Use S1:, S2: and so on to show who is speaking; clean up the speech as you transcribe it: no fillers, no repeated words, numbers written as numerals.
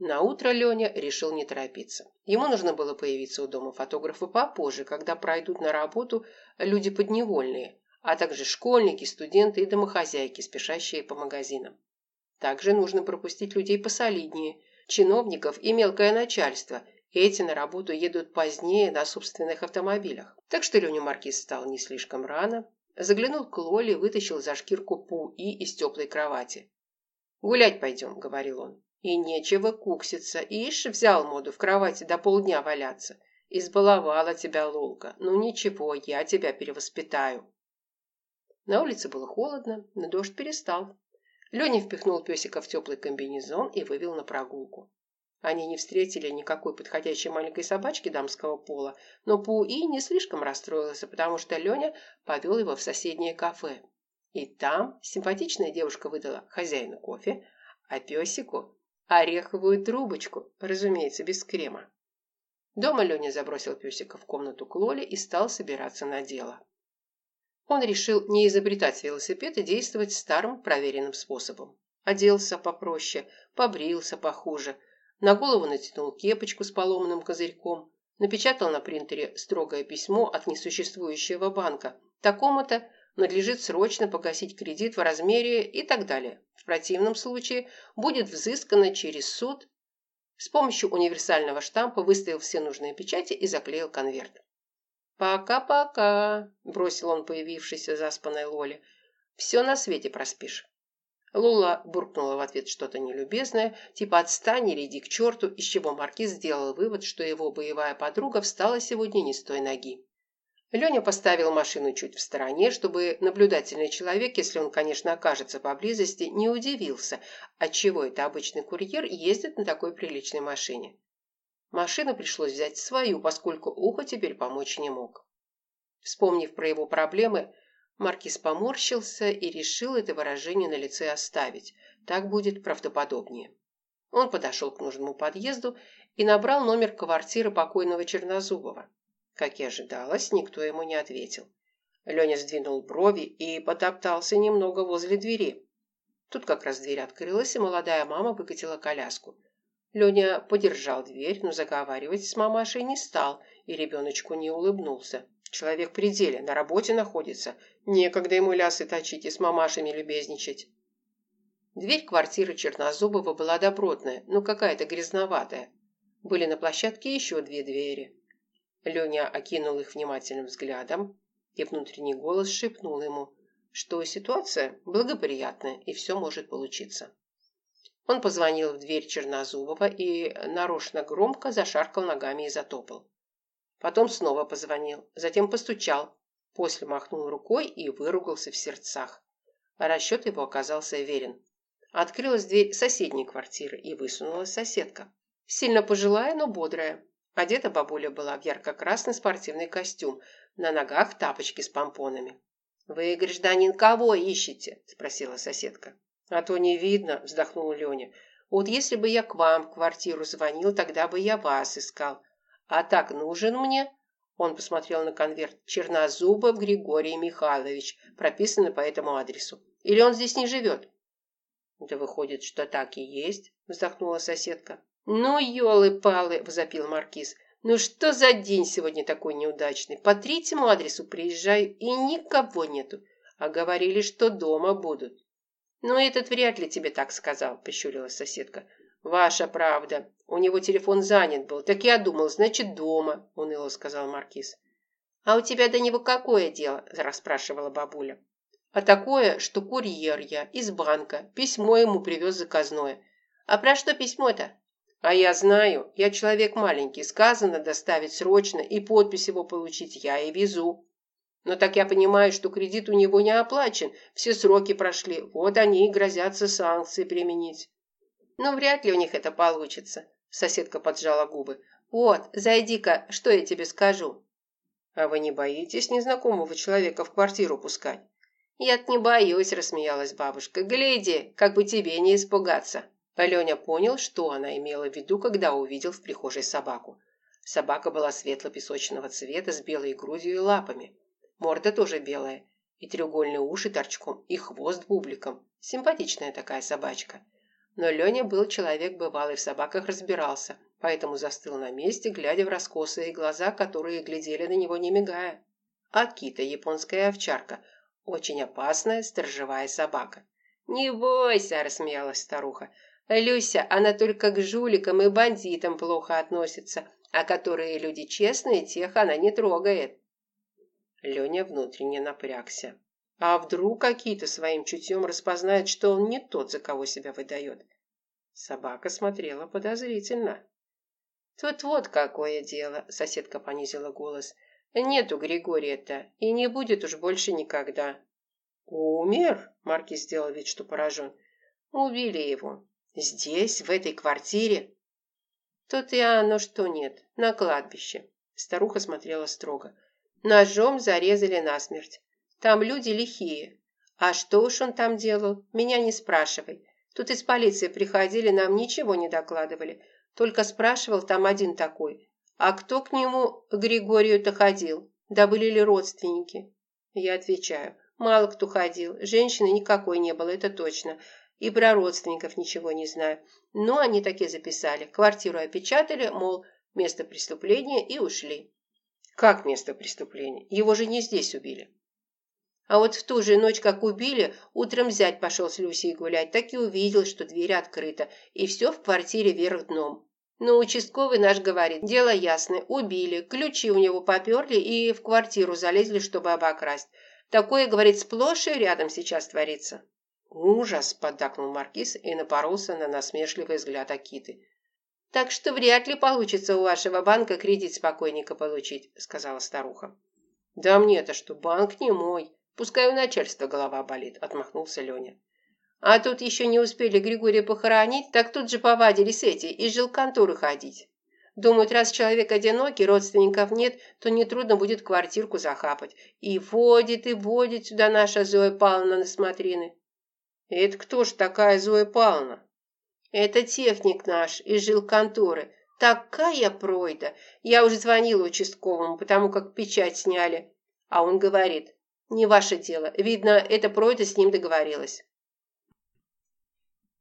S1: Наутро Леня решил не торопиться. Ему нужно было появиться у дома фотографа попозже, когда пройдут на работу люди подневольные, а также школьники, студенты и домохозяйки, спешащие по магазинам. Также нужно пропустить людей посолиднее, чиновников и мелкое начальство. Эти на работу едут позднее на собственных автомобилях. Так что Леня Маркиз встал не слишком рано, заглянул к Лоле, вытащил за шкирку Пу-И из теплой кровати. «Гулять пойдем», — говорил он. «И нечего кукситься. Ишь, взял моду в кровати до полдня валяться. Избаловала тебя Лолка. Ну ничего, я тебя перевоспитаю». На улице было холодно, но дождь перестал. Леня впихнул песика в теплый комбинезон и вывел на прогулку. Они не встретили никакой подходящей маленькой собачки дамского пола, но Пу-И не слишком расстроился, потому что Леня повел его в соседнее кафе. И там симпатичная девушка выдала хозяину кофе, а песику ореховую трубочку, разумеется, без крема. Дома Леня забросил песика в комнату к Лоле и стал собираться на дело. Он решил не изобретать велосипед и действовать старым проверенным способом. Оделся попроще, побрился похуже, на голову натянул кепочку с поломанным козырьком, напечатал на принтере строгое письмо от несуществующего банка. Такому-то надлежит срочно погасить кредит в размере и так далее. В противном случае будет взыскано через суд. С помощью универсального штампа выставил все нужные печати и заклеил конверт. «Пока-пока», – бросил он появившейся заспанной Лоле. «Все на свете проспишь». Лола буркнула в ответ что-то нелюбезное, типа «отстань или иди к черту», из чего Маркиз сделал вывод, что его боевая подруга встала сегодня не с той ноги. Леня поставил машину чуть в стороне, чтобы наблюдательный человек, если он, конечно, окажется поблизости, не удивился, отчего это обычный курьер ездит на такой приличной машине. Машину пришлось взять свою, поскольку ухо теперь помочь не мог. Вспомнив про его проблемы, Маркиз поморщился и решил это выражение на лице оставить. Так будет правдоподобнее. Он подошел к нужному подъезду и набрал номер квартиры покойного Чернозубова. Как и ожидалось, никто ему не ответил. Леня сдвинул брови и потоптался немного возле двери. Тут как раз дверь открылась, и молодая мама выкатила коляску. Леня подержал дверь, но заговаривать с мамашей не стал, и ребеночку не улыбнулся. Человек при деле, на работе находится. Некогда ему лясы точить и с мамашами любезничать. Дверь квартиры Чернозубова была добротная, но какая-то грязноватая. Были на площадке еще две двери. Леня окинул их внимательным взглядом, и внутренний голос шепнул ему, что ситуация благоприятная и все может получиться. Он позвонил в дверь Чернозубова и нарочно громко зашаркал ногами и затопал. Потом снова позвонил, затем постучал, после махнул рукой и выругался в сердцах. Расчет его оказался верен. Открылась дверь соседней квартиры и высунулась соседка. Сильно пожилая, но бодрая. Одета бабуля была в ярко-красный спортивный костюм, на ногах тапочки с помпонами. «Вы, гражданин, кого ищете?» – спросила соседка. «А то не видно», – вздохнул Леня. «Вот если бы я к вам в квартиру звонил, тогда бы я вас искал. А так нужен мне?» Он посмотрел на конверт. «Чернозубов Григорий Михайлович, прописано по этому адресу. Или он здесь не живет?» «Да выходит, что так и есть», – вздохнула соседка. «Ну, елы-палы!» – возопил Маркиз. «Ну что за день сегодня такой неудачный? По третьему адресу приезжаю, и никого нету. А говорили, что дома будут». «Ну, этот вряд ли тебе так сказал», – прищурилась соседка. «Ваша правда. У него телефон занят был. Так я думал, значит, дома», – уныло сказал Маркиз. «А у тебя до него какое дело?» – расспрашивала бабуля. «А такое, что курьер я, из банка. Письмо ему привез заказное». «А про что письмо-то?» «А я знаю. Я человек маленький. Сказано доставить срочно и подпись его получить. Я и везу. Но так я понимаю, что кредит у него не оплачен. Все сроки прошли. Вот они и грозятся санкции применить». «Ну, вряд ли у них это получится», – соседка поджала губы. «Вот, зайди-ка, что я тебе скажу». «А вы не боитесь незнакомого человека в квартиру пускать?» «Я-то не боюсь», – рассмеялась бабушка. «Гляди, как бы тебе не испугаться». Леня понял, что она имела в виду, когда увидел в прихожей собаку. Собака была светло-песочного цвета с белой грудью и лапами. Морда тоже белая, и треугольные уши торчком, и хвост бубликом. Симпатичная такая собачка. Но Леня был человек бывалый, в собаках разбирался, поэтому застыл на месте, глядя в раскосые глаза, которые глядели на него не мигая. Акита, японская овчарка, очень опасная сторожевая собака. «Не бойся», – рассмеялась старуха. «Люся, она только к жуликам и бандитам плохо относится, а которые люди честные, тех она не трогает». Леня внутренне напрягся. А вдруг Акита своим чутьем распознает, что он не тот, за кого себя выдает? Собака смотрела подозрительно. «Тут вот какое дело», – соседка понизила голос. «Нету Григория-то, и не будет уж больше никогда». «Умер?» – Маркиз сделал вид, что поражен. «Убили его. Здесь, в этой квартире?» «Тут и оно что нет, на кладбище». Старуха смотрела строго. «Ножом зарезали насмерть. Там люди лихие. А что уж он там делал, меня не спрашивай. Тут из полиции приходили, нам ничего не докладывали. Только спрашивал там один такой. А кто к нему, к Григорию-то ходил? Да были ли родственники?» Я отвечаю. Мало кто ходил. Женщины никакой не было, это точно. И про родственников ничего не знаю. Но они таки записали. Квартиру опечатали, мол, место преступления, и ушли. Как место преступления? Его же не здесь убили. А вот в ту же ночь, как убили, утром зять пошел с Люсей гулять, так и увидел, что дверь открыта, и все в квартире вверх дном. Но участковый наш говорит, дело ясное, убили, ключи у него поперли и в квартиру залезли, чтобы обокрасть. Такое, говорит, сплошь и рядом сейчас творится. «Ужас!» – поддакнул Маркиз и напоролся на насмешливый взгляд Акиты. «Так что вряд ли получится у вашего банка кредит с покойника получить», – сказала старуха. «Да мне-то что, банк не мой. Пускай у начальства голова болит», – отмахнулся Леня. «А тут еще не успели Григория похоронить, так тут же повадились эти, из жилконторы ходить. Думают, раз человек одинокий, родственников нет, то нетрудно будет квартирку захапать. И водит сюда наша Зоя Павловна на смотрины». «Это кто ж такая Зоя Павловна?» «Это техник наш из жилконторы. Такая пройда. Я уже звонила участковому, потому как печать сняли. А он говорит, не ваше дело. Видно, эта пройда с ним договорилась».